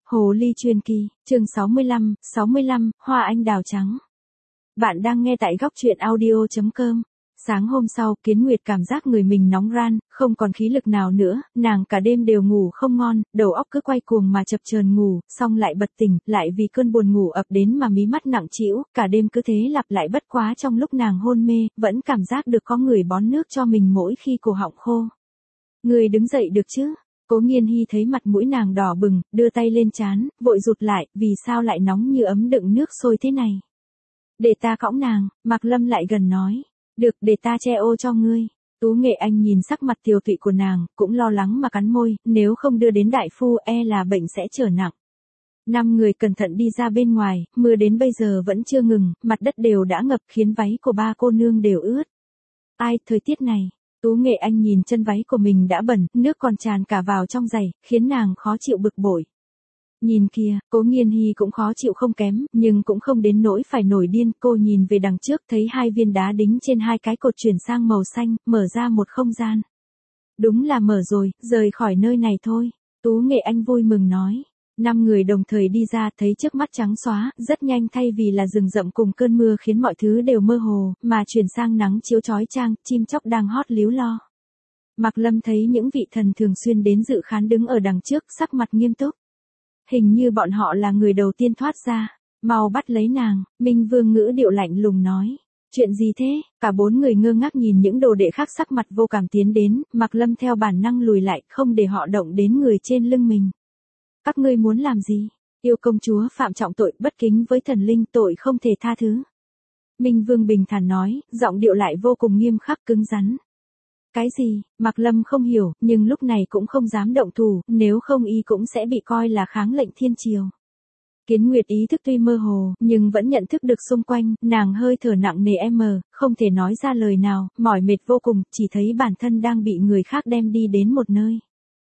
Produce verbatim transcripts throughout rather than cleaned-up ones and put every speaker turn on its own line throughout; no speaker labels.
Hồ ly truyền kỳ, chương sáu mươi lăm, sáu mươi lăm, hoa anh đào trắng. Bạn đang nghe tại góc truyện audio chấm com. Sáng hôm sau, Kiến Nguyệt cảm giác người mình nóng ran, không còn khí lực nào nữa, nàng cả đêm đều ngủ không ngon, đầu óc cứ quay cuồng mà chập chờn ngủ, xong lại bật tỉnh, lại vì cơn buồn ngủ ập đến mà mí mắt nặng trĩu, cả đêm cứ thế lặp lại bất quá trong lúc nàng hôn mê, vẫn cảm giác được có người bón nước cho mình mỗi khi cổ họng khô. Người đứng dậy được chứ? Cố Nghiên Hi thấy mặt mũi nàng đỏ bừng, đưa tay lên trán, vội rụt lại, vì sao lại nóng như ấm đựng nước sôi thế này? Để ta cõng nàng, Mạc Lâm lại gần nói. Được, để ta che ô cho ngươi. Tú Nghệ Anh nhìn sắc mặt tiều tụy của nàng, cũng lo lắng mà cắn môi, nếu không đưa đến đại phu e là bệnh sẽ trở nặng. Năm người cẩn thận đi ra bên ngoài, mưa đến bây giờ vẫn chưa ngừng, mặt đất đều đã ngập khiến váy của ba cô nương đều ướt. Ai, thời tiết này. Tú Nghệ Anh nhìn chân váy của mình đã bẩn, nước còn tràn cả vào trong giày, khiến nàng khó chịu bực bội. Nhìn kìa, Cố Nghiên Hi cũng khó chịu không kém, nhưng cũng không đến nỗi phải nổi điên. Cô nhìn về đằng trước thấy hai viên đá đính trên hai cái cột chuyển sang màu xanh, mở ra một không gian. Đúng là mở rồi, rời khỏi nơi này thôi. Tú Nghệ Anh vui mừng nói. Năm người đồng thời đi ra thấy trước mắt trắng xóa, rất nhanh thay vì là rừng rậm cùng cơn mưa khiến mọi thứ đều mơ hồ, mà chuyển sang nắng chiếu chói chang, chim chóc đang hót líu lo. Mạc Lâm thấy những vị thần thường xuyên đến dự khán đứng ở đằng trước, sắc mặt nghiêm túc. Hình như bọn họ là người đầu tiên thoát ra, mau bắt lấy nàng, Minh Vương ngữ điệu lạnh lùng nói. Chuyện gì thế? Cả bốn người ngơ ngác nhìn những đồ đệ khác sắc mặt vô cảm tiến đến, Mạc Lâm theo bản năng lùi lại, không để họ động đến người trên lưng mình. Các ngươi muốn làm gì? Yêu công chúa phạm trọng tội bất kính với thần linh, tội không thể tha thứ. Minh Vương bình thản nói, giọng điệu lại vô cùng nghiêm khắc cứng rắn. Cái gì? Mạc Lâm không hiểu, nhưng lúc này cũng không dám động thủ, nếu không y cũng sẽ bị coi là kháng lệnh thiên triều. Kiến Nguyệt ý thức tuy mơ hồ, nhưng vẫn nhận thức được xung quanh, nàng hơi thở nặng nề em mờ, không thể nói ra lời nào, mỏi mệt vô cùng, chỉ thấy bản thân đang bị người khác đem đi đến một nơi.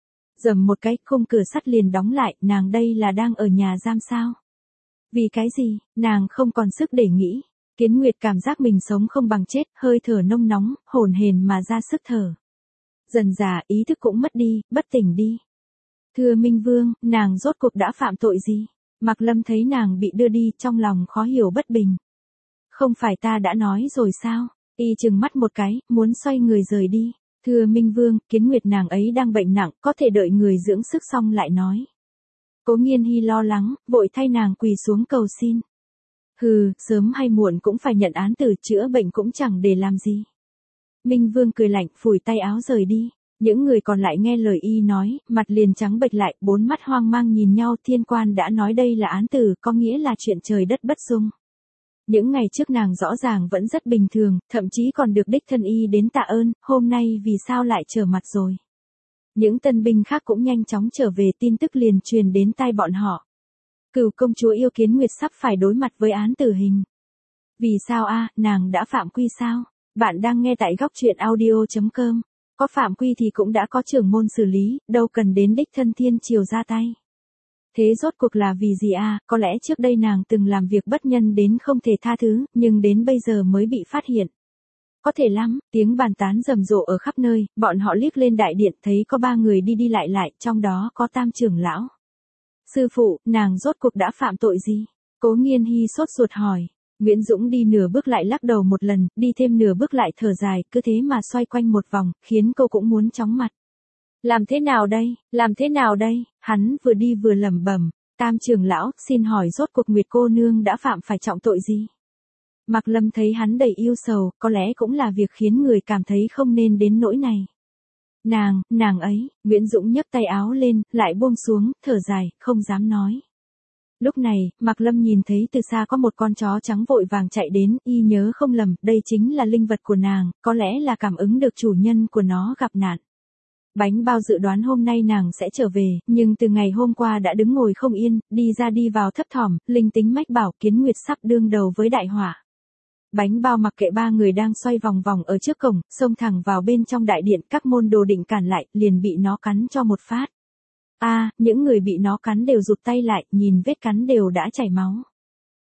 Dầm một cái, khung cửa sắt liền đóng lại, nàng đây là đang ở nhà giam sao? Vì cái gì? Nàng không còn sức để nghĩ. Kiến Nguyệt cảm giác mình sống không bằng chết, hơi thở nông nóng, hổn hển mà ra sức thở. Dần dà, ý thức cũng mất đi, bất tỉnh đi. Thưa Minh Vương, nàng rốt cuộc đã phạm tội gì? Mạc Lâm thấy nàng bị đưa đi, trong lòng khó hiểu bất bình. Không phải ta đã nói rồi sao? Y trừng mắt một cái, muốn xoay người rời đi. Thưa Minh Vương, Kiến Nguyệt nàng ấy đang bệnh nặng, có thể đợi người dưỡng sức xong lại nói. Cố Nghiên Hi lo lắng, vội thay nàng quỳ xuống cầu xin. Hừ, sớm hay muộn cũng phải nhận án tử, chữa bệnh cũng chẳng để làm gì. Minh Vương cười lạnh, phủi tay áo rời đi. Những người còn lại nghe lời y nói, mặt liền trắng bệch lại, bốn mắt hoang mang nhìn nhau. Thiên quan đã nói đây là án tử, có nghĩa là chuyện trời đất bất dung. Những ngày trước nàng rõ ràng vẫn rất bình thường, thậm chí còn được đích thân y đến tạ ơn, hôm nay vì sao lại trở mặt rồi. Những tân binh khác cũng nhanh chóng trở về, tin tức liền truyền đến tai bọn họ. Cửu công chúa yêu Kiến Nguyệt sắp phải đối mặt với án tử hình. Vì sao a, nàng đã phạm quy sao? Bạn đang nghe tại góc truyện audio chấm com. Có phạm quy thì cũng đã có trưởng môn xử lý, đâu cần đến đích thân thiên triều ra tay. Thế rốt cuộc là vì gì a? Có lẽ trước đây nàng từng làm việc bất nhân đến không thể tha thứ, nhưng đến bây giờ mới bị phát hiện. Có thể lắm, tiếng bàn tán rầm rộ ở khắp nơi, bọn họ liếc lên đại điện thấy có ba người đi đi lại lại, trong đó có Tam trưởng lão. Sư phụ, nàng rốt cuộc đã phạm tội gì? Cố Nghiên Hi sốt ruột hỏi. Nguyễn Dũng đi nửa bước lại lắc đầu một lần, đi thêm nửa bước lại thở dài, cứ thế mà xoay quanh một vòng, khiến cô cũng muốn chóng mặt. Làm thế nào đây, làm thế nào đây, hắn vừa đi vừa lẩm bẩm. Tam trưởng lão, xin hỏi rốt cuộc Nguyệt cô nương đã phạm phải trọng tội gì? Mạc Lâm thấy hắn đầy yêu sầu, có lẽ cũng là việc khiến người cảm thấy không nên đến nỗi này. Nàng, nàng ấy, Nguyễn Dũng nhấc tay áo lên, lại buông xuống, thở dài, không dám nói. Lúc này, Mạc Lâm nhìn thấy từ xa có một con chó trắng vội vàng chạy đến, y nhớ không lầm, đây chính là linh vật của nàng, có lẽ là cảm ứng được chủ nhân của nó gặp nạn. Bánh bao dự đoán hôm nay nàng sẽ trở về, nhưng từ ngày hôm qua đã đứng ngồi không yên, đi ra đi vào thấp thỏm, linh tính mách bảo Kiến Nguyệt sắp đương đầu với đại họa. Bánh bao mặc kệ ba người đang xoay vòng vòng ở trước cổng, xông thẳng vào bên trong đại điện, các môn đồ định cản lại, liền bị nó cắn cho một phát. A, à, những người bị nó cắn đều rụt tay lại, nhìn vết cắn đều đã chảy máu.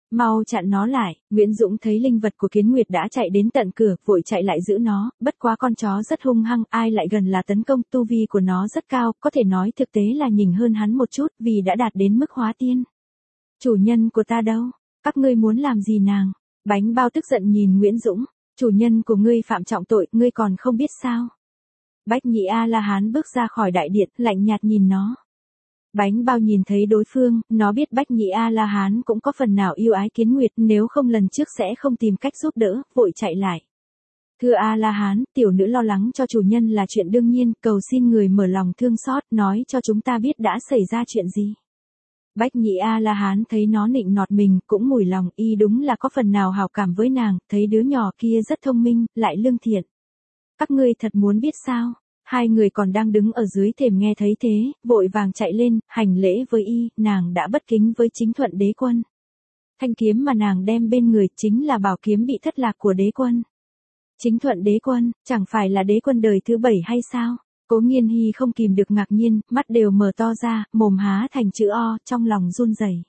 Mau chặn nó lại. Nguyễn Dũng thấy linh vật của Kiến Nguyệt đã chạy đến tận cửa, vội chạy lại giữ nó, bất quá con chó rất hung hăng, ai lại gần là tấn công, tu vi của nó rất cao, có thể nói thực tế là nhỉnh hơn hắn một chút, vì đã đạt đến mức hóa tiên. Chủ nhân của ta đâu? Các ngươi muốn làm gì nàng? Bánh bao tức giận nhìn Nguyễn Dũng, chủ nhân của ngươi phạm trọng tội, ngươi còn không biết sao? Bách Nhị A-la-hán bước ra khỏi đại điện, lạnh nhạt nhìn nó. Bánh bao nhìn thấy đối phương, nó biết Bách Nhị A-la-hán cũng có phần nào yêu ái Kiến Nguyệt, nếu không lần trước sẽ không tìm cách giúp đỡ, vội chạy lại. Thưa A-la-hán, tiểu nữ lo lắng cho chủ nhân là chuyện đương nhiên, cầu xin người mở lòng thương xót, nói cho chúng ta biết đã xảy ra chuyện gì. Bách Nhị A-la-hán thấy nó nịnh nọt mình, cũng mủi lòng, y đúng là có phần nào hào cảm với nàng, thấy đứa nhỏ kia rất thông minh, lại lương thiện. Các ngươi thật muốn biết sao? Hai người còn đang đứng ở dưới thềm nghe thấy thế, vội vàng chạy lên, hành lễ với y, nàng đã bất kính với Chính Thuận đế quân. Thanh kiếm mà nàng đem bên người chính là bảo kiếm bị thất lạc của đế quân. Chính Thuận đế quân, chẳng phải là đế quân đời thứ bảy hay sao? Cố Nghiên Hi không kìm được ngạc nhiên, mắt đều mở to ra, mồm há thành chữ O, trong lòng run rẩy.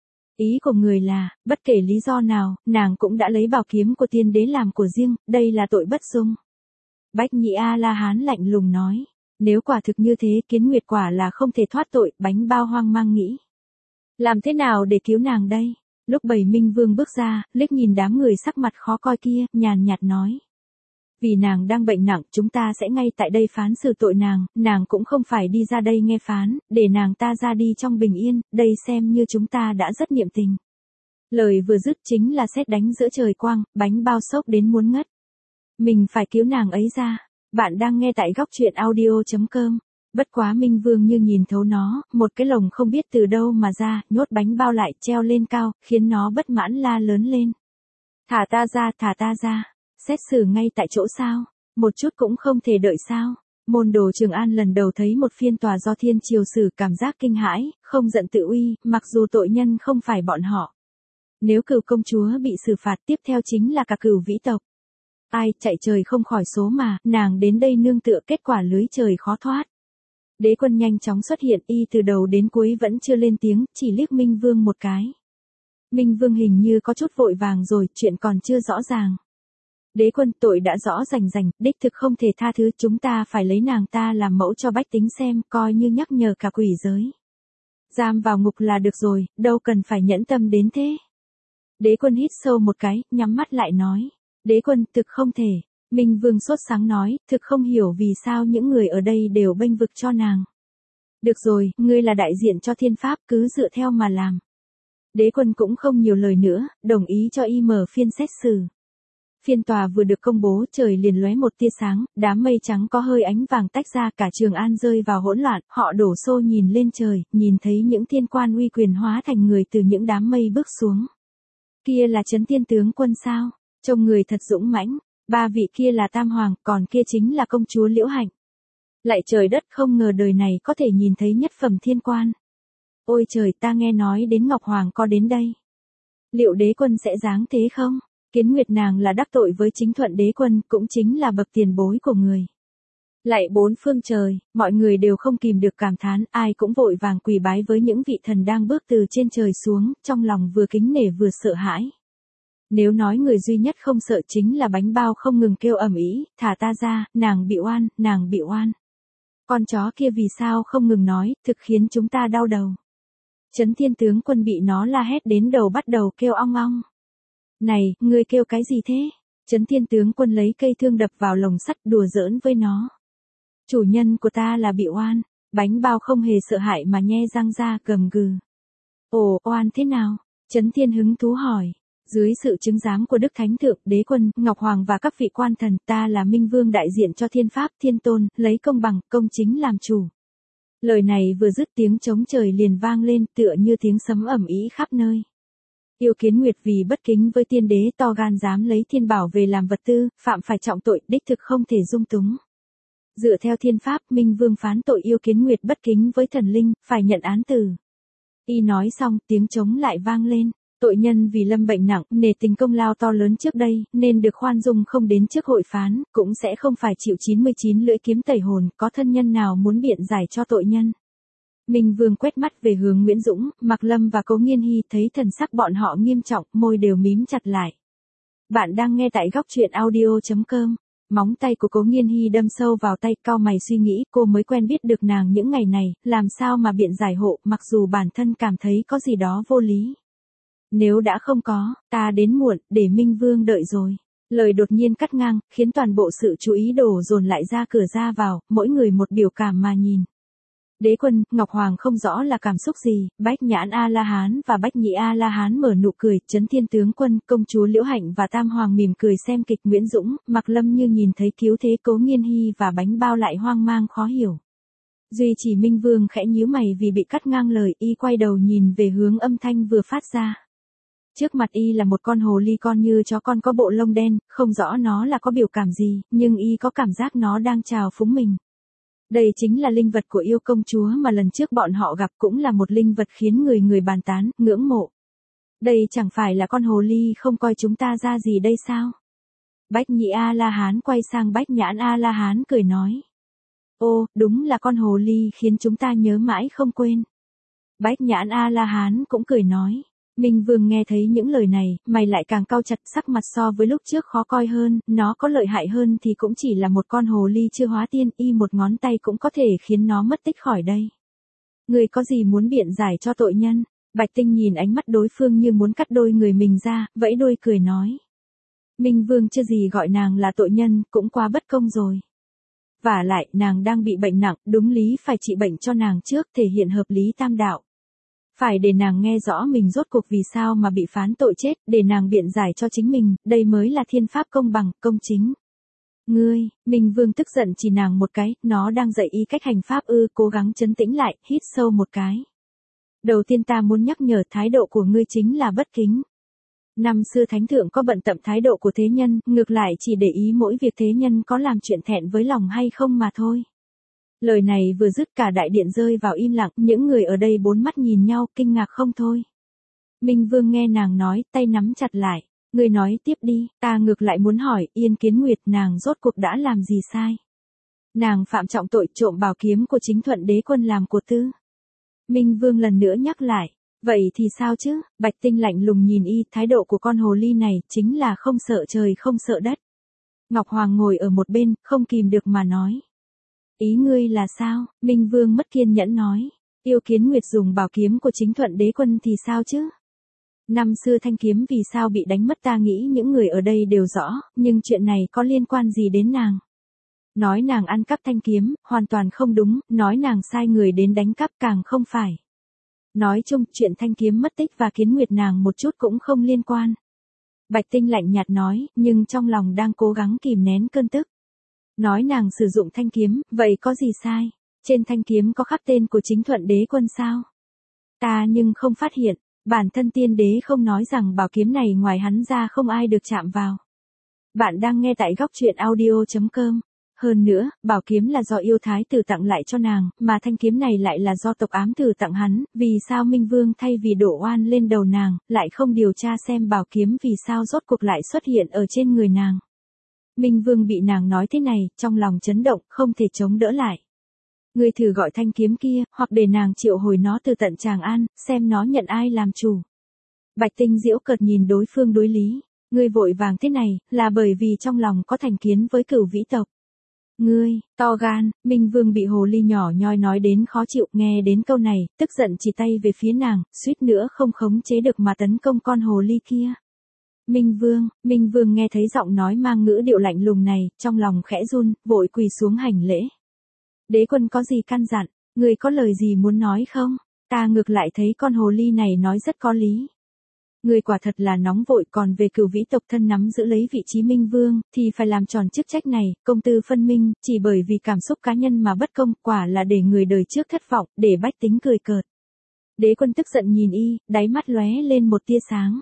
Ý của người là, bất kể lý do nào, nàng cũng đã lấy bảo kiếm của tiên đế làm của riêng, đây là tội bất dung. Bách Nhị A-la-hán lạnh lùng nói, nếu quả thực như thế Kiến Nguyệt quả là không thể thoát tội, bánh bao hoang mang nghĩ. Làm thế nào để cứu nàng đây? Lúc Bảy Minh Vương bước ra, liếc nhìn đám người sắc mặt khó coi kia, nhàn nhạt nói. Vì nàng đang bệnh nặng, chúng ta sẽ ngay tại đây phán xử tội nàng, nàng cũng không phải đi ra đây nghe phán, để nàng ta ra đi trong bình yên, đây xem như chúng ta đã rất niệm tình. Lời vừa dứt chính là sét đánh giữa trời quang, bánh bao sốc đến muốn ngất. Mình phải cứu nàng ấy ra. Bạn đang nghe tại góc truyện audio chấm com. Bất quá Minh Vương như nhìn thấu nó, một cái lồng không biết từ đâu mà ra, nhốt bánh bao lại treo lên cao, khiến nó bất mãn la lớn lên. Thả ta ra, thả ta ra. Xét xử ngay tại chỗ sao? Một chút cũng không thể đợi sao? Môn đồ Trường An lần đầu thấy một phiên tòa do thiên triều xử, cảm giác kinh hãi, không giận tự uy, mặc dù tội nhân không phải bọn họ. Nếu Cửu công chúa bị xử phạt, tiếp theo chính là cả Cửu vĩ tộc. Ai, chạy trời không khỏi số mà, nàng đến đây nương tựa, kết quả lưới trời khó thoát. Đế quân nhanh chóng xuất hiện, y từ đầu đến cuối vẫn chưa lên tiếng, chỉ liếc Minh Vương một cái. Minh Vương hình như có chút vội vàng rồi, chuyện còn chưa rõ ràng. Đế quân, tội đã rõ rành rành, đích thực không thể tha thứ, chúng ta phải lấy nàng ta làm mẫu cho bách tính xem, coi như nhắc nhở cả quỷ giới. Giam vào ngục là được rồi, đâu cần phải nhẫn tâm đến thế. Đế quân hít sâu một cái, nhắm mắt lại nói. Đế quân, thực không thể. Minh Vương sốt sáng nói, thực không hiểu vì sao những người ở đây đều bênh vực cho nàng. Được rồi, ngươi là đại diện cho thiên pháp, cứ dựa theo mà làm. Đế quân cũng không nhiều lời nữa, đồng ý cho y mở phiên xét xử. Phiên tòa vừa được công bố, trời liền lóe một tia sáng, đám mây trắng có hơi ánh vàng tách ra, cả Trường An rơi vào hỗn loạn, họ đổ xô nhìn lên trời, nhìn thấy những thiên quan uy quyền hóa thành người từ những đám mây bước xuống. Kia là Trấn Thiên tướng quân sao? Trông người thật dũng mãnh, ba vị kia là Tam Hoàng, còn kia chính là công chúa Liễu Hạnh. Lại trời đất, không ngờ đời này có thể nhìn thấy nhất phẩm thiên quan. Ôi trời, ta nghe nói đến Ngọc Hoàng có đến đây. Liệu đế quân sẽ giáng thế không? Kiến Nguyệt nàng là đắc tội với Chính Thuận đế quân, cũng chính là bậc tiền bối của người. Lạy bốn phương trời, mọi người đều không kìm được cảm thán, ai cũng vội vàng quỳ bái với những vị thần đang bước từ trên trời xuống, trong lòng vừa kính nể vừa sợ hãi. Nếu nói người duy nhất không sợ chính là bánh bao không ngừng kêu ầm ĩ, thả ta ra, nàng bị oan, nàng bị oan. Con chó kia vì sao không ngừng nói, thực khiến chúng ta đau đầu. Trấn Thiên tướng quân bị nó la hét đến đầu bắt đầu kêu ong ong. Này, ngươi kêu cái gì thế? Trấn Thiên tướng quân lấy cây thương đập vào lồng sắt, đùa giỡn với nó. Chủ nhân của ta là bị oan. Bánh bao không hề sợ hãi mà nhe răng ra, gầm gừ. Ồ, oan thế nào? Trấn Thiên hứng thú hỏi. Dưới sự chứng giám của Đức Thánh Thượng, Đế quân, Ngọc Hoàng và các vị quan thần, ta là Minh Vương đại diện cho thiên pháp, thiên tôn, lấy công bằng, công chính làm chủ. Lời này vừa dứt tiếng trống trời liền vang lên, tựa như tiếng sấm ầm ĩ khắp nơi. Yêu Kiến Nguyệt vì bất kính với tiên đế to gan dám lấy thiên bảo về làm vật tư, phạm phải trọng tội, đích thực không thể dung túng. Dựa theo thiên pháp, Minh Vương phán tội Yêu Kiến Nguyệt bất kính với thần linh, phải nhận án tử. Y nói xong, tiếng trống lại vang lên. Tội nhân vì lâm bệnh nặng, nề tình công lao to lớn trước đây, nên được khoan dung không đến trước hội phán, cũng sẽ không phải chịu chín mươi chín lưỡi kiếm tẩy hồn, có thân nhân nào muốn biện giải cho tội nhân. Minh Vương quét mắt về hướng Nguyễn Dũng, Mạc Lâm và Cố Nghiên Hy, thấy thần sắc bọn họ nghiêm trọng, môi đều mím chặt lại. Bạn đang nghe tại góc truyện audio chấm com. Móng tay của Cố Nghiên Hy đâm sâu vào tay, cau mày suy nghĩ, cô mới quen biết được nàng những ngày này, làm sao mà biện giải hộ, mặc dù bản thân cảm thấy có gì đó vô lý. Nếu đã không có, ta đến muộn, để Minh Vương đợi rồi. Lời đột nhiên cắt ngang, khiến toàn bộ sự chú ý đổ dồn lại ra cửa ra vào, mỗi người một biểu cảm mà nhìn. Đế Quân, Ngọc Hoàng không rõ là cảm xúc gì, Bách Nhãn A-la-hán và Bách Nhĩ A-la-hán mở nụ cười, Chấn Thiên Tướng Quân, Công chúa Liễu Hạnh và Tam Hoàng mỉm cười xem kịch, Nguyễn Dũng, Mạc Lâm như nhìn thấy cứu thế, Cố Nghiên Hy và Bánh Bao lại hoang mang khó hiểu. Duy chỉ Minh Vương khẽ nhíu mày vì bị cắt ngang lời, y quay đầu nhìn về hướng âm thanh vừa phát ra. Trước mặt y là một con hồ ly con như chó con có bộ lông đen, không rõ nó là có biểu cảm gì, nhưng y có cảm giác nó đang chào phúng mình. Đây chính là linh vật của yêu công chúa mà lần trước bọn họ gặp, cũng là một linh vật khiến người người bàn tán, ngưỡng mộ. Đây chẳng phải là con hồ ly không coi chúng ta ra gì đây sao? Bách Nhĩ A-la-hán quay sang Bách Nhãn A-la-hán cười nói. Ô, đúng là con hồ ly khiến chúng ta nhớ mãi không quên. Bách Nhãn A-la-hán cũng cười nói. Minh Vương nghe thấy những lời này, mày lại càng cau chặt, sắc mặt so với lúc trước khó coi hơn, nó có lợi hại hơn thì cũng chỉ là một con hồ ly chưa hóa tiên, y một ngón tay cũng có thể khiến nó mất tích khỏi đây. Người có gì muốn biện giải cho tội nhân? Bạch Tinh nhìn ánh mắt đối phương như muốn cắt đôi người mình ra, vẫy đuôi cười nói. Minh Vương chưa gì gọi nàng là tội nhân, cũng quá bất công rồi. Vả lại, nàng đang bị bệnh nặng, đúng lý phải trị bệnh cho nàng trước, thể hiện hợp lý tam đạo. Phải để nàng nghe rõ mình rốt cuộc vì sao mà bị phán tội chết, để nàng biện giải cho chính mình, đây mới là thiên pháp công bằng, công chính. Ngươi, Minh Vương tức giận chỉ nàng một cái, nó đang dạy y cách hành pháp ư, cố gắng trấn tĩnh lại, hít sâu một cái. Đầu tiên ta muốn nhắc nhở thái độ của ngươi chính là bất kính. Năm xưa thánh thượng có bận tâm thái độ của thế nhân, ngược lại chỉ để ý mỗi việc thế nhân có làm chuyện thẹn với lòng hay không mà thôi. Lời này vừa dứt cả đại điện rơi vào im lặng, những người ở đây bốn mắt nhìn nhau, kinh ngạc không thôi. Minh Vương nghe nàng nói, tay nắm chặt lại, ngươi nói tiếp đi, ta ngược lại muốn hỏi, Yên Kiến Nguyệt nàng rốt cuộc đã làm gì sai? Nàng phạm trọng tội trộm bảo kiếm của chính Thuận Đế Quân làm của tư. Minh Vương lần nữa nhắc lại, vậy thì sao chứ? Bạch Tinh lạnh lùng nhìn y, thái độ của con hồ ly này chính là không sợ trời không sợ đất. Ngọc Hoàng ngồi ở một bên, không kìm được mà nói. Ý ngươi là sao? Minh Vương mất kiên nhẫn nói. Yêu Kiến Nguyệt dùng bảo kiếm của chính Thuận Đế Quân thì sao chứ? Năm xưa thanh kiếm vì sao bị đánh mất ta nghĩ những người ở đây đều rõ, nhưng chuyện này có liên quan gì đến nàng? Nói nàng ăn cắp thanh kiếm, hoàn toàn không đúng, nói nàng sai người đến đánh cắp càng không phải. Nói chung, chuyện thanh kiếm mất tích và Kiến Nguyệt nàng một chút cũng không liên quan. Bạch Tinh lạnh nhạt nói, nhưng trong lòng đang cố gắng kìm nén cơn tức. Nói nàng sử dụng thanh kiếm, vậy có gì sai? Trên thanh kiếm có khắc tên của chính Thuận Đế Quân sao? Ta nhưng không phát hiện, bản thân tiên đế không nói rằng bảo kiếm này ngoài hắn ra không ai được chạm vào. Bạn đang nghe tại góc truyện audio chấm com. Hơn nữa, bảo kiếm là do yêu thái tử tặng lại cho nàng, mà thanh kiếm này lại là do tộc ám tử tặng hắn, vì sao Minh Vương thay vì đổ oan lên đầu nàng, lại không điều tra xem bảo kiếm vì sao rốt cuộc lại xuất hiện ở trên người nàng. Minh Vương bị nàng nói thế này, trong lòng chấn động, không thể chống đỡ lại. Ngươi thử gọi thanh kiếm kia, hoặc để nàng triệu hồi nó từ tận Tràng An, xem nó nhận ai làm chủ. Bạch Tinh giễu cợt nhìn đối phương đối lý. Ngươi vội vàng thế này, là bởi vì trong lòng có thành kiến với Cửu Vĩ tộc. Ngươi, to gan, Minh Vương bị hồ ly nhỏ nhoi nói đến khó chịu, nghe đến câu này, tức giận chỉ tay về phía nàng, suýt nữa không khống chế được mà tấn công con hồ ly kia. Minh Vương, Minh Vương nghe thấy giọng nói mang ngữ điệu lạnh lùng này, trong lòng khẽ run, vội quỳ xuống hành lễ. Đế Quân có gì căn dặn, người có lời gì muốn nói không? Ta ngược lại thấy con hồ ly này nói rất có lý. Người quả thật là nóng vội, còn về Cửu Vĩ tộc thân nắm giữ lấy vị trí Minh Vương, thì phải làm tròn chức trách này, công tư phân minh, chỉ bởi vì cảm xúc cá nhân mà bất công, quả là để người đời trước thất vọng, để bách tính cười cợt. Đế Quân tức giận nhìn y, đáy mắt lóe lên một tia sáng.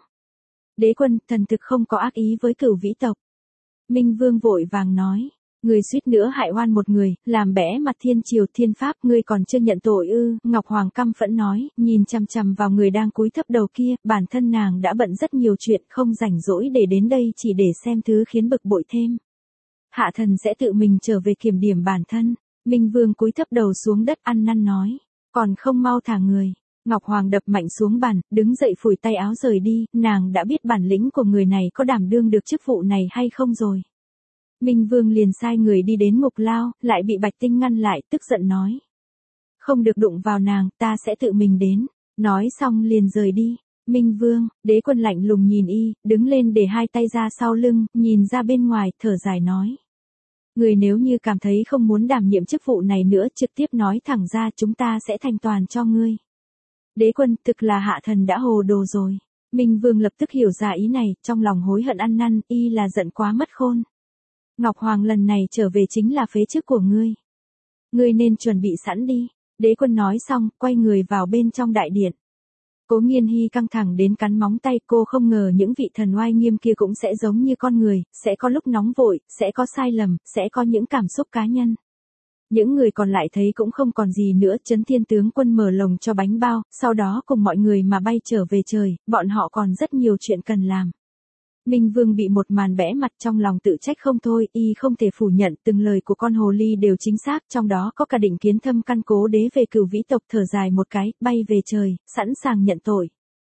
Đế Quân, thần thực không có ác ý với Cửu Vĩ tộc. Minh Vương vội vàng nói, người suýt nữa hại oan một người, làm bẽ mặt thiên triều thiên pháp, ngươi còn chưa nhận tội ư? Ngọc Hoàng căm phẫn nói, nhìn chằm chằm vào người đang cúi thấp đầu kia, bản thân nàng đã bận rất nhiều chuyện, không rảnh rỗi để đến đây chỉ để xem thứ khiến bực bội thêm. Hạ thần sẽ tự mình trở về kiểm điểm bản thân. Minh Vương cúi thấp đầu xuống đất ăn năn nói, Còn không mau thả người. Ngọc Hoàng đập mạnh xuống bàn, đứng dậy phủi tay áo rời đi, nàng đã biết bản lĩnh của người này có đảm đương được chức vụ này hay không rồi. Minh Vương liền sai người đi đến ngục lao, lại bị Bạch Tinh ngăn lại, tức giận nói. Không được đụng vào nàng, ta sẽ tự mình đến. Nói xong liền rời đi. Minh Vương, Đế Quân lạnh lùng nhìn y, đứng lên để hai tay ra sau lưng, nhìn ra bên ngoài, thở dài nói. Người nếu như cảm thấy không muốn đảm nhiệm chức vụ này nữa, trực tiếp nói thẳng ra, chúng ta sẽ thành toàn cho ngươi. Đế Quân, thực là hạ thần đã hồ đồ rồi. Minh Vương lập tức hiểu ra ý này, trong lòng hối hận ăn năn, y là giận quá mất khôn. Ngọc Hoàng lần này trở về chính là phế chức của ngươi. Ngươi nên chuẩn bị sẵn đi. Đế Quân nói xong, quay người vào bên trong đại điện. Cố Nghiên Hi căng thẳng đến cắn móng tay, cô không ngờ những vị thần oai nghiêm kia cũng sẽ giống như con người, sẽ có lúc nóng vội, sẽ có sai lầm, sẽ có những cảm xúc cá nhân. Những người còn lại thấy cũng không còn gì nữa, Trấn Thiên tướng quân mở lồng cho bánh bao, sau đó cùng mọi người mà bay trở về trời, bọn họ còn rất nhiều chuyện cần làm. Minh Vương bị một màn bẽ mặt, trong lòng tự trách không thôi, y không thể phủ nhận từng lời của con hồ ly đều chính xác, trong đó có cả Định Kiến Thâm căn cố đế về cửu vĩ tộc, thở dài một cái, bay về trời, sẵn sàng nhận tội.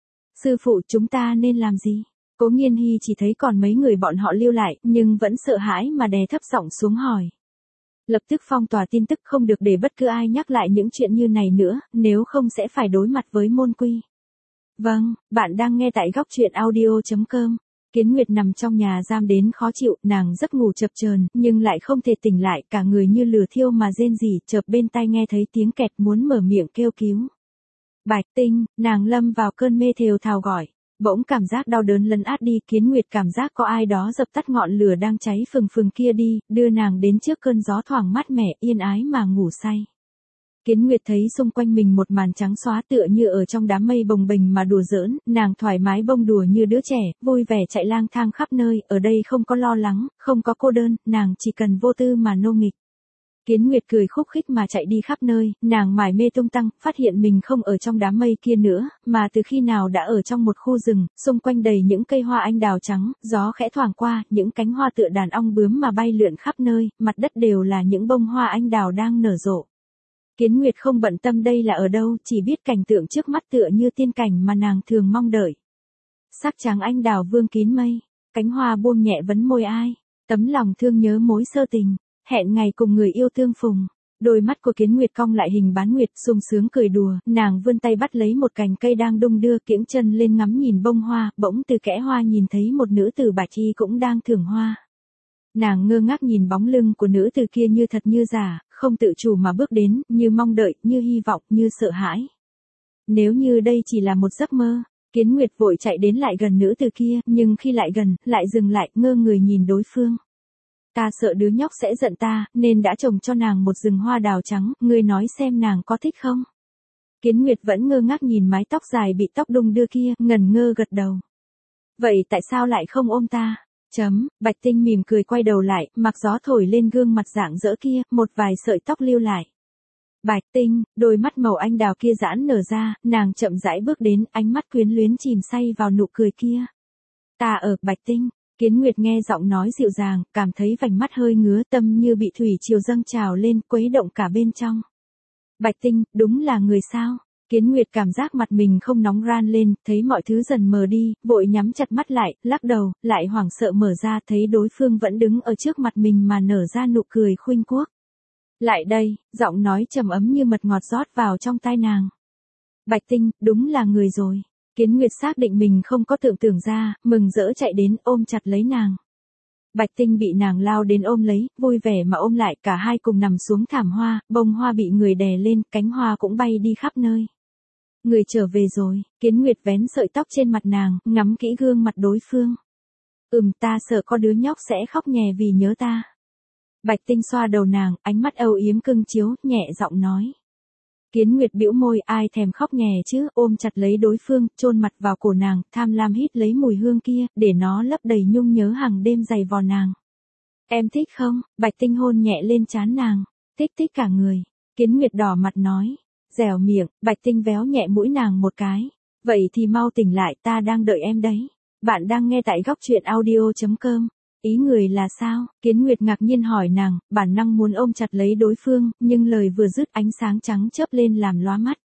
Sư phụ, chúng ta nên làm gì? Cố Nghiên Hi chỉ thấy còn mấy người bọn họ lưu lại, nhưng vẫn sợ hãi mà đè thấp giọng xuống hỏi. Lập tức phong tỏa tin tức, không được để bất cứ ai nhắc lại những chuyện như này nữa, nếu không sẽ phải đối mặt với môn quy. Vâng, bạn đang nghe tại góc truyện audio chấm com. Kiến Nguyệt nằm trong nhà giam đến khó chịu, nàng giấc ngủ chập chờn, nhưng lại không thể tỉnh lại, cả người như lửa thiêu mà rên rỉ, chợt bên tai nghe thấy tiếng kẹt, muốn mở miệng kêu cứu. Bạch Tinh, nàng lâm vào cơn mê thều thào gọi, bỗng cảm giác đau đớn lấn át đi, Kiến Nguyệt cảm giác có ai đó dập tắt ngọn lửa đang cháy phừng phừng kia đi, đưa nàng đến trước cơn gió thoảng mát mẻ, yên ái mà ngủ say. Kiến Nguyệt thấy xung quanh mình một màn trắng xóa tựa như ở trong đám mây bồng bềnh mà đùa giỡn, nàng thoải mái bông đùa như đứa trẻ, vui vẻ chạy lang thang khắp nơi, ở đây không có lo lắng, không có cô đơn, nàng chỉ cần vô tư mà nô nghịch. Kiến Nguyệt cười khúc khích mà chạy đi khắp nơi, nàng mải mê tung tăng, phát hiện mình không ở trong đám mây kia nữa, mà từ khi nào đã ở trong một khu rừng, xung quanh đầy những cây hoa anh đào trắng, gió khẽ thoảng qua, những cánh hoa tựa đàn ong bướm mà bay lượn khắp nơi, mặt đất đều là những bông hoa anh đào đang nở rộ. Kiến Nguyệt không bận tâm đây là ở đâu, chỉ biết cảnh tượng trước mắt tựa như tiên cảnh mà nàng thường mong đợi. Sắc trắng anh đào vương kín mây, cánh hoa buông nhẹ vấn môi ai, tấm lòng thương nhớ mối sơ tình, hẹn ngày cùng người yêu tương phùng. Đôi mắt của Kiến Nguyệt cong lại hình bán nguyệt, sung sướng cười đùa, nàng vươn tay bắt lấy một cành cây đang đung đưa, kiễng chân lên ngắm nhìn bông hoa, bỗng từ kẽ hoa nhìn thấy một nữ tử bạch y cũng đang thưởng hoa. Nàng ngơ ngác nhìn bóng lưng của nữ tử kia như thật như giả, không tự chủ mà bước đến, như mong đợi, như hy vọng, như sợ hãi. Nếu như đây chỉ là một giấc mơ, Kiến Nguyệt vội chạy đến lại gần nữ tử kia, nhưng khi lại gần, lại dừng lại, ngơ người nhìn đối phương. Ta sợ đứa nhóc sẽ giận ta, nên đã trồng cho nàng một rừng hoa đào trắng, ngươi nói xem nàng có thích không? Kiến Nguyệt vẫn ngơ ngác nhìn mái tóc dài bị tóc đung đưa kia, ngần ngơ gật đầu. Vậy tại sao lại không ôm ta? Chấm, Bạch Tinh mỉm cười quay đầu lại, mặc gió thổi lên gương mặt rạng rỡ kia, một vài sợi tóc lưu lại. Bạch Tinh, đôi mắt màu anh đào kia giãn nở ra, nàng chậm rãi bước đến, ánh mắt quyến luyến chìm say vào nụ cười kia. Ta ở, Bạch Tinh. Kiến Nguyệt nghe giọng nói dịu dàng, cảm thấy vành mắt hơi ngứa, tâm như bị thủy triều dâng trào lên, quấy động cả bên trong. Bạch Tinh, đúng là người sao? Kiến Nguyệt cảm giác mặt mình không nóng ran lên, thấy mọi thứ dần mờ đi, vội nhắm chặt mắt lại, lắc đầu, lại hoảng sợ mở ra, thấy đối phương vẫn đứng ở trước mặt mình mà nở ra nụ cười khuynh quốc. Lại đây, giọng nói trầm ấm như mật ngọt rót vào trong tai nàng. Bạch Tinh, đúng là người rồi. Kiến Nguyệt xác định mình không có tưởng tượng ra, mừng rỡ chạy đến ôm chặt lấy nàng. Bạch Tinh bị nàng lao đến ôm lấy, vui vẻ mà ôm lại, cả hai cùng nằm xuống thảm hoa, bông hoa bị người đè lên, cánh hoa cũng bay đi khắp nơi. Người trở về rồi, Kiến Nguyệt vén sợi tóc trên mặt nàng, ngắm kỹ gương mặt đối phương. Ừm, ta sợ có đứa nhóc sẽ khóc nhè vì nhớ ta. Bạch Tinh xoa đầu nàng, ánh mắt âu yếm cưng chiếu, nhẹ giọng nói. Kiến Nguyệt bĩu môi, ai thèm khóc nhè chứ, ôm chặt lấy đối phương, chôn mặt vào cổ nàng, tham lam hít lấy mùi hương kia, để nó lấp đầy nhung nhớ hàng đêm dày vò nàng. Em thích không? Bạch Tinh hôn nhẹ lên trán nàng. Thích thích cả người. Kiến Nguyệt đỏ mặt nói. Dẻo miệng, Bạch Tinh véo nhẹ mũi nàng một cái. Vậy thì mau tỉnh lại, ta đang đợi em đấy. Bạn đang nghe tại góc truyện audio chấm com. Ý người là sao? Kiến Nguyệt ngạc nhiên hỏi nàng, bản năng muốn ôm chặt lấy đối phương, nhưng lời vừa dứt ánh sáng trắng chớp lên làm lóa mắt.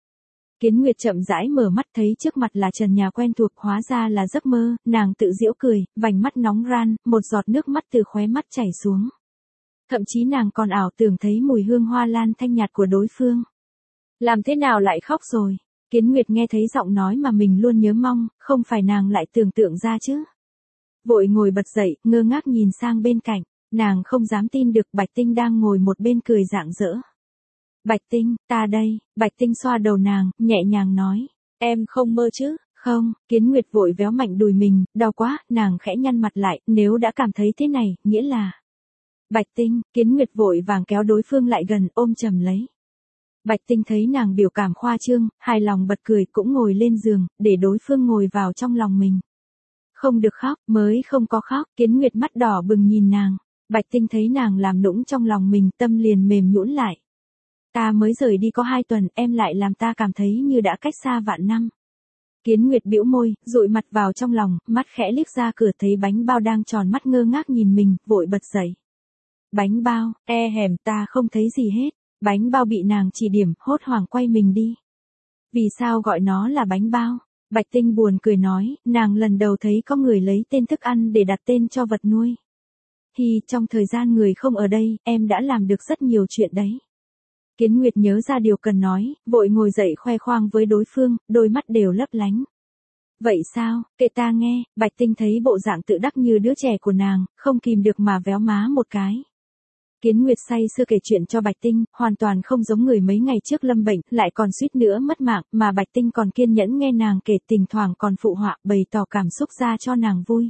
Kiến Nguyệt chậm rãi mở mắt thấy trước mặt là trần nhà quen thuộc, hóa ra là giấc mơ, nàng tự giễu cười, vành mắt nóng ran, một giọt nước mắt từ khóe mắt chảy xuống. Thậm chí nàng còn ảo tưởng thấy mùi hương hoa lan thanh nhạt của đối phương. Làm thế nào lại khóc rồi? Kiến Nguyệt nghe thấy giọng nói mà mình luôn nhớ mong, không phải nàng lại tưởng tượng ra chứ. Vội ngồi bật dậy, ngơ ngác nhìn sang bên cạnh, nàng không dám tin được Bạch Tinh đang ngồi một bên cười rạng rỡ. Bạch Tinh, ta đây, Bạch Tinh xoa đầu nàng, nhẹ nhàng nói, em không mơ chứ? Không, Kiến Nguyệt vội véo mạnh đùi mình, đau quá, nàng khẽ nhăn mặt lại, nếu đã cảm thấy thế này, nghĩa là... Bạch Tinh, Kiến Nguyệt vội vàng kéo đối phương lại gần, ôm chầm lấy. Bạch Tinh thấy nàng biểu cảm khoa trương, hài lòng bật cười cũng ngồi lên giường, để đối phương ngồi vào trong lòng mình. Không được khóc, mới không có khóc, Kiến Nguyệt mắt đỏ bừng nhìn nàng. Bạch Tinh thấy nàng làm nũng trong lòng mình, tâm liền mềm nhũn lại. Ta mới rời đi có hai tuần, em lại làm ta cảm thấy như đã cách xa vạn năm. Kiến Nguyệt bĩu môi, dụi mặt vào trong lòng, mắt khẽ liếc ra cửa thấy bánh bao đang tròn mắt ngơ ngác nhìn mình, vội bật dậy. Bánh bao, e hèm, ta không thấy gì hết. Bánh bao bị nàng chỉ điểm, hốt hoảng quay mình đi. Vì sao gọi nó là bánh bao? Bạch Tinh buồn cười nói, nàng lần đầu thấy có người lấy tên thức ăn để đặt tên cho vật nuôi. Thì trong thời gian người không ở đây, em đã làm được rất nhiều chuyện đấy. Kiến Nguyệt nhớ ra điều cần nói, vội ngồi dậy khoe khoang với đối phương, đôi mắt đều lấp lánh. Vậy sao, kể ta nghe, Bạch Tinh thấy bộ dạng tự đắc như đứa trẻ của nàng, không kìm được mà véo má một cái. Kiến Nguyệt say sưa kể chuyện cho Bạch Tinh, hoàn toàn không giống người mấy ngày trước lâm bệnh, lại còn suýt nữa mất mạng, mà Bạch Tinh còn kiên nhẫn nghe nàng kể, thỉnh thoảng còn phụ họa, bày tỏ cảm xúc ra cho nàng vui.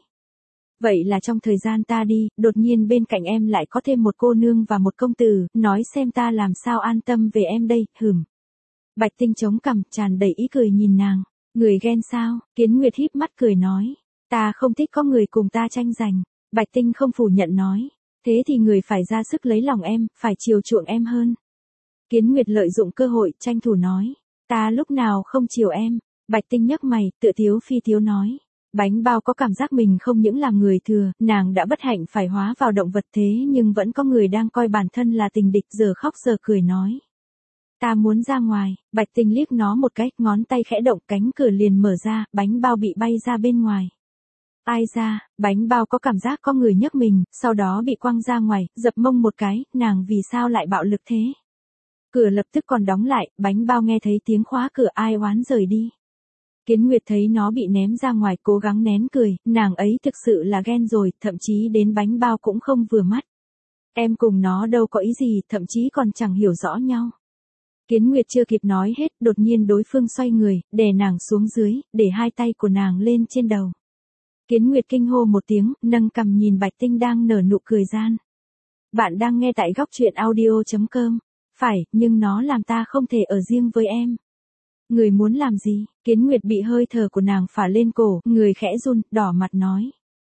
Vậy là trong thời gian ta đi, đột nhiên bên cạnh em lại có thêm một cô nương và một công tử, nói xem ta làm sao an tâm về em đây, hừm. Bạch Tinh chống cằm, tràn đầy ý cười nhìn nàng, người ghen sao? Kiến Nguyệt híp mắt cười nói, ta không thích có người cùng ta tranh giành. Bạch Tinh không phủ nhận nói, thế thì người phải ra sức lấy lòng em, phải chiều chuộng em hơn. Kiến Nguyệt lợi dụng cơ hội, tranh thủ nói, ta lúc nào không chiều em. Bạch Tinh nhấc mày, tựa thiếu phi thiếu nói. Bánh bao có cảm giác mình không những làm người thừa, nàng đã bất hạnh phải hóa vào động vật thế nhưng vẫn có người đang coi bản thân là tình địch, giờ khóc giờ cười nói. Ta muốn ra ngoài. Bạch Tinh liếc nó một cái, ngón tay khẽ động, cánh cửa liền mở ra, bánh bao bị bay ra bên ngoài. Ai ra, bánh bao có cảm giác có người nhấc mình, sau đó bị quăng ra ngoài, dập mông một cái, nàng vì sao lại bạo lực thế? Cửa lập tức còn đóng lại, bánh bao nghe thấy tiếng khóa cửa, ai oán rời đi. Kiến Nguyệt thấy nó bị ném ra ngoài, cố gắng nén cười, nàng ấy thực sự là ghen rồi, thậm chí đến bánh bao cũng không vừa mắt. Em cùng nó đâu có ý gì, thậm chí còn chẳng hiểu rõ nhau. Kiến Nguyệt chưa kịp nói hết, đột nhiên đối phương xoay người, đè nàng xuống dưới, để hai tay của nàng lên trên đầu. Kiến Nguyệt kinh hô một tiếng, nâng cằm nhìn Bạch Tinh đang nở nụ cười gian. Bạn đang nghe tại góc truyện audio chấm com. Phải, nhưng nó làm ta không thể ở riêng với em. Người muốn làm gì? Kiến Nguyệt bị hơi thở của nàng phả lên cổ, người khẽ run, đỏ mặt nói.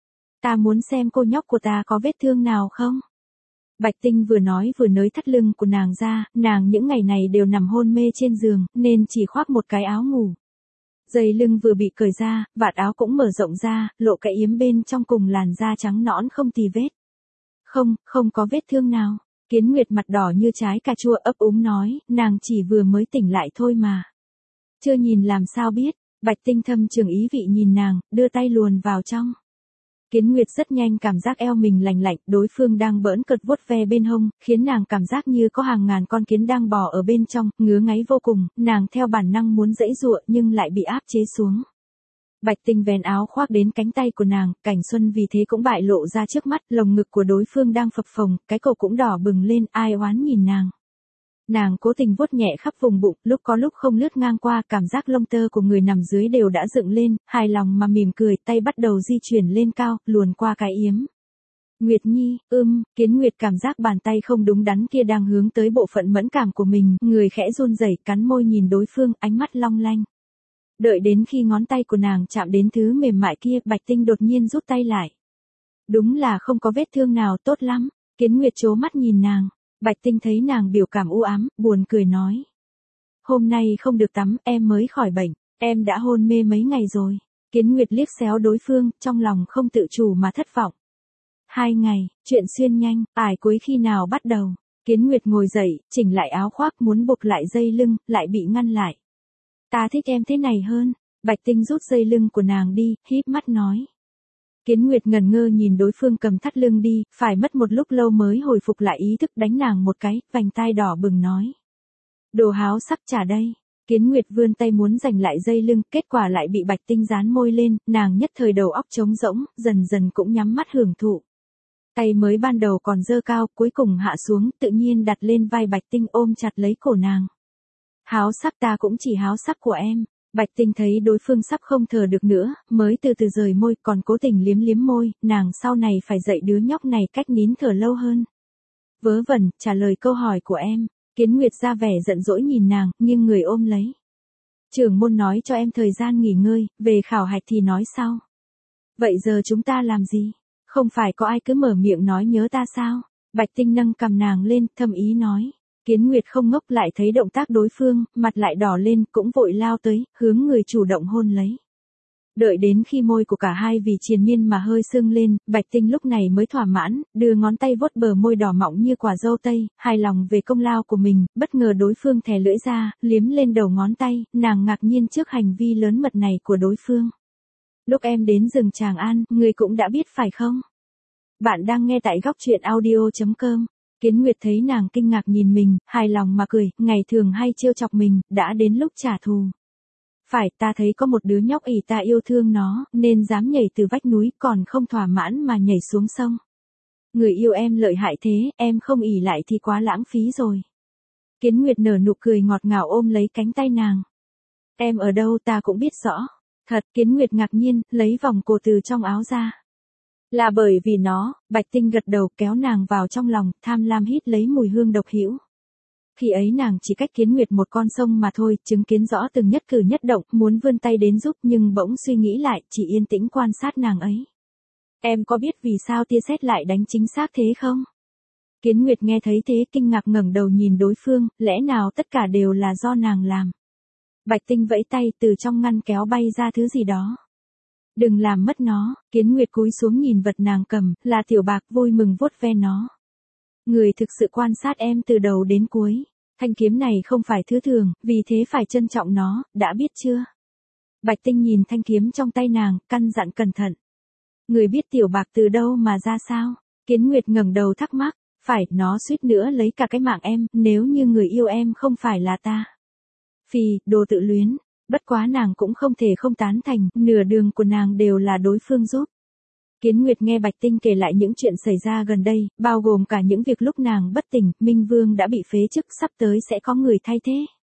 Ta muốn xem cô nhóc của ta có vết thương nào không? Bạch Tinh vừa nói vừa nới thắt lưng của nàng ra, nàng những ngày này đều nằm hôn mê trên giường, nên chỉ khoác một cái áo ngủ. Dây lưng vừa bị cởi ra, vạt áo cũng mở rộng ra, lộ cái yếm bên trong cùng làn da trắng nõn không tì vết. Không, không có vết thương nào. Kiến Nguyệt mặt đỏ như trái cà chua ấp úng nói, nàng chỉ vừa mới tỉnh lại thôi mà. Chưa nhìn làm sao biết. Bạch Tinh thâm trường ý vị nhìn nàng, đưa tay luồn vào trong. Kiến Nguyệt rất nhanh cảm giác eo mình lành lạnh, đối phương đang bỡn cợt vuốt ve bên hông, khiến nàng cảm giác như có hàng ngàn con kiến đang bò ở bên trong, ngứa ngáy vô cùng, nàng theo bản năng muốn giãy giụa nhưng lại bị áp chế xuống. Bạch Tinh vén áo khoác đến cánh tay của nàng, cảnh xuân vì thế cũng bại lộ ra trước mắt, lồng ngực của đối phương đang phập phồng, cái cổ cũng đỏ bừng lên, ai oán nhìn nàng. Nàng cố tình vuốt nhẹ khắp vùng bụng, lúc có lúc không lướt ngang qua, cảm giác lông tơ của người nằm dưới đều đã dựng lên, hài lòng mà mỉm cười, tay bắt đầu di chuyển lên cao, luồn qua cái yếm. Nguyệt Nhi, ưm, Kiến Nguyệt cảm giác bàn tay không đúng đắn kia đang hướng tới bộ phận mẫn cảm của mình, người khẽ run rẩy, cắn môi nhìn đối phương, ánh mắt long lanh. Đợi đến khi ngón tay của nàng chạm đến thứ mềm mại kia, Bạch Tinh đột nhiên rút tay lại. Đúng là không có vết thương nào, tốt lắm. Kiến Nguyệt trố mắt nhìn nàng. Bạch Tinh thấy nàng biểu cảm u ám, buồn cười nói. Hôm nay không được tắm, em mới khỏi bệnh, em đã hôn mê mấy ngày rồi. Kiến Nguyệt liếc xéo đối phương, trong lòng không tự chủ mà thất vọng. Hai ngày, chuyện xuyên nhanh, ải cuối khi nào bắt đầu. Kiến Nguyệt ngồi dậy, chỉnh lại áo khoác muốn buộc lại dây lưng, lại bị ngăn lại. Ta thích em thế này hơn. Bạch Tinh rút dây lưng của nàng đi, híp mắt nói. Kiến Nguyệt ngần ngơ nhìn đối phương cầm thắt lưng đi, phải mất một lúc lâu mới hồi phục lại ý thức, đánh nàng một cái, vành tai đỏ bừng nói. Đồ háo sắc trả đây. Kiến Nguyệt vươn tay muốn giành lại dây lưng, kết quả lại bị Bạch Tinh dán môi lên, nàng nhất thời đầu óc trống rỗng, dần dần cũng nhắm mắt hưởng thụ. Tay mới ban đầu còn giơ cao, cuối cùng hạ xuống, tự nhiên đặt lên vai Bạch Tinh ôm chặt lấy cổ nàng. Háo sắc, ta cũng chỉ háo sắc của em. Bạch Tinh thấy đối phương sắp không thở được nữa, mới từ từ rời môi, còn cố tình liếm liếm môi, nàng sau này phải dạy đứa nhóc này cách nín thở lâu hơn. Vớ vẩn, trả lời câu hỏi của em. Kiến Nguyệt ra vẻ giận dỗi nhìn nàng, nhưng người ôm lấy. Trưởng môn nói cho em thời gian nghỉ ngơi, về khảo hạch thì nói sau. Vậy giờ chúng ta làm gì? Không phải có ai cứ mở miệng nói nhớ ta sao? Bạch Tinh nâng cầm nàng lên, thâm ý nói. Kiến Nguyệt không ngốc, lại thấy động tác đối phương, mặt lại đỏ lên, cũng vội lao tới, hướng người chủ động hôn lấy. Đợi đến khi môi của cả hai vì triền miên mà hơi sưng lên, Bạch Tinh lúc này mới thỏa mãn, đưa ngón tay vuốt bờ môi đỏ mọng như quả dâu tây, hài lòng về công lao của mình, bất ngờ đối phương thè lưỡi ra, liếm lên đầu ngón tay, nàng ngạc nhiên trước hành vi lớn mật này của đối phương. Lúc em đến rừng Tràng An, người cũng đã biết phải không? Bạn đang nghe tại góc truyện audio chấm com. Kiến Nguyệt thấy nàng kinh ngạc nhìn mình, hài lòng mà cười, ngày thường hay trêu chọc mình, đã đến lúc trả thù. Phải, ta thấy có một đứa nhóc ỷ ta yêu thương nó, nên dám nhảy từ vách núi, còn không thỏa mãn mà nhảy xuống sông. Người yêu em lợi hại thế, em không ỷ lại thì quá lãng phí rồi. Kiến Nguyệt nở nụ cười ngọt ngào ôm lấy cánh tay nàng. Em ở đâu ta cũng biết rõ. Thật, Kiến Nguyệt ngạc nhiên, lấy vòng cổ từ trong áo ra. Là bởi vì nó, Bạch Tinh gật đầu kéo nàng vào trong lòng, tham lam hít lấy mùi hương độc hữu. Khi ấy nàng chỉ cách Kiến Nguyệt một con sông mà thôi, chứng kiến rõ từng nhất cử nhất động, muốn vươn tay đến giúp nhưng bỗng suy nghĩ lại, chỉ yên tĩnh quan sát nàng ấy. Em có biết vì sao tia sét lại đánh chính xác thế không? Kiến Nguyệt nghe thấy thế kinh ngạc ngẩng đầu nhìn đối phương, lẽ nào tất cả đều là do nàng làm? Bạch Tinh vẫy tay từ trong ngăn kéo bay ra thứ gì đó. Đừng làm mất nó. Kiến Nguyệt cúi xuống nhìn vật nàng cầm, là tiểu bạc, vui mừng vuốt ve nó. Người thực sự quan sát em từ đầu đến cuối. Thanh kiếm này không phải thứ thường, vì thế phải trân trọng nó, đã biết chưa? Bạch Tinh nhìn thanh kiếm trong tay nàng, căn dặn cẩn thận. Người biết tiểu bạc từ đâu mà ra sao? Kiến Nguyệt ngẩng đầu thắc mắc, phải, nó suýt nữa lấy cả cái mạng em, nếu như người yêu em không phải là ta. Phì, đồ tự luyến. Bất quá nàng cũng không thể không tán thành, nửa đường của nàng đều là đối phương giúp. Kiến Nguyệt nghe Bạch Tinh kể lại những chuyện xảy ra gần đây, bao gồm cả những việc lúc nàng bất tỉnh, Minh Vương đã bị phế chức, sắp tới sẽ có người thay thế.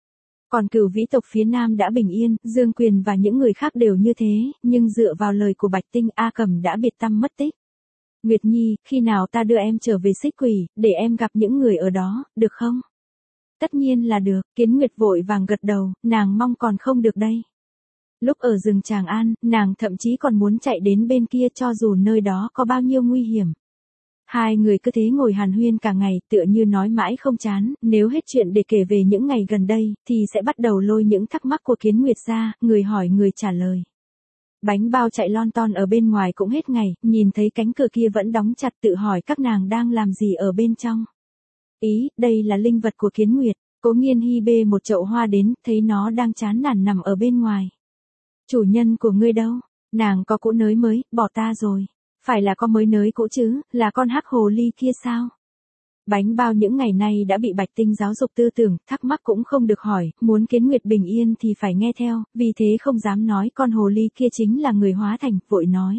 Còn Cửu Vĩ tộc phía Nam đã bình yên, Dương Quyền và những người khác đều như thế, nhưng dựa vào lời của Bạch Tinh, A Cẩm đã biệt tăm mất tích. Nguyệt Nhi, khi nào ta đưa em trở về Xích Quỷ, để em gặp những người ở đó, được không? Tất nhiên là được. Kiến Nguyệt vội vàng gật đầu, nàng mong còn không được đây. Lúc ở rừng Tràng An, nàng thậm chí còn muốn chạy đến bên kia cho dù nơi đó có bao nhiêu nguy hiểm. Hai người cứ thế ngồi hàn huyên cả ngày, tựa như nói mãi không chán, nếu hết chuyện để kể về những ngày gần đây, thì sẽ bắt đầu lôi những thắc mắc của Kiến Nguyệt ra, người hỏi người trả lời. Bánh bao chạy lon ton ở bên ngoài cũng hết ngày, nhìn thấy cánh cửa kia vẫn đóng chặt, tự hỏi các nàng đang làm gì ở bên trong. Ý, đây là linh vật của Kiến Nguyệt. Cố Nghiên Hi bê một chậu hoa đến, thấy nó đang chán nản nằm ở bên ngoài. Chủ nhân của ngươi đâu? Nàng có cũ nới mới, bỏ ta rồi. Phải là con mới nới cũ chứ, là con hắc hồ ly kia sao? Bánh bao những ngày nay đã bị Bạch Tinh giáo dục tư tưởng, thắc mắc cũng không được hỏi, muốn Kiến Nguyệt bình yên thì phải nghe theo, vì thế không dám nói con hồ ly kia chính là người hóa thành, vội nói.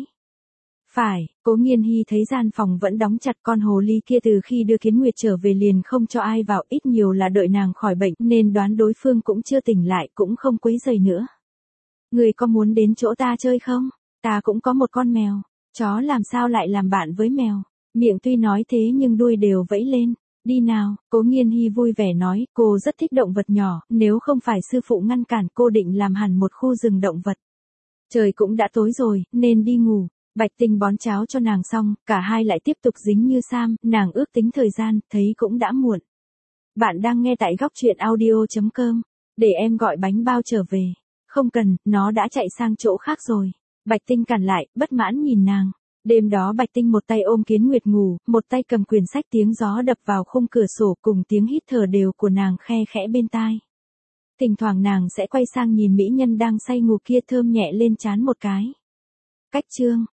Phải, Cố Nghiên Hi thấy gian phòng vẫn đóng chặt, con hồ ly kia từ khi đưa Kiến Nguyệt trở về liền không cho ai vào, ít nhiều là đợi nàng khỏi bệnh, nên đoán đối phương cũng chưa tỉnh lại, cũng không quấy rầy nữa. Người có muốn đến chỗ ta chơi không? Ta cũng có một con mèo. Chó làm sao lại làm bạn với mèo? Miệng tuy nói thế nhưng đuôi đều vẫy lên. Đi nào, Cố Nghiên Hi vui vẻ nói, cô rất thích động vật nhỏ, nếu không phải sư phụ ngăn cản cô định làm hẳn một khu rừng động vật. Trời cũng đã tối rồi, nên đi ngủ. Bạch Tinh bón cháo cho nàng xong, cả hai lại tiếp tục dính như sam, nàng ước tính thời gian, thấy cũng đã muộn. Bạn đang nghe tại góc truyện audio chấm com, để em gọi bánh bao trở về. Không cần, nó đã chạy sang chỗ khác rồi. Bạch Tinh cản lại, bất mãn nhìn nàng. Đêm đó Bạch Tinh một tay ôm Kiến Nguyệt ngủ, một tay cầm quyển sách, tiếng gió đập vào khung cửa sổ cùng tiếng hít thở đều của nàng khe khẽ bên tai. Thỉnh thoảng nàng sẽ quay sang nhìn mỹ nhân đang say ngủ kia thơm nhẹ lên trán một cái. Cách chương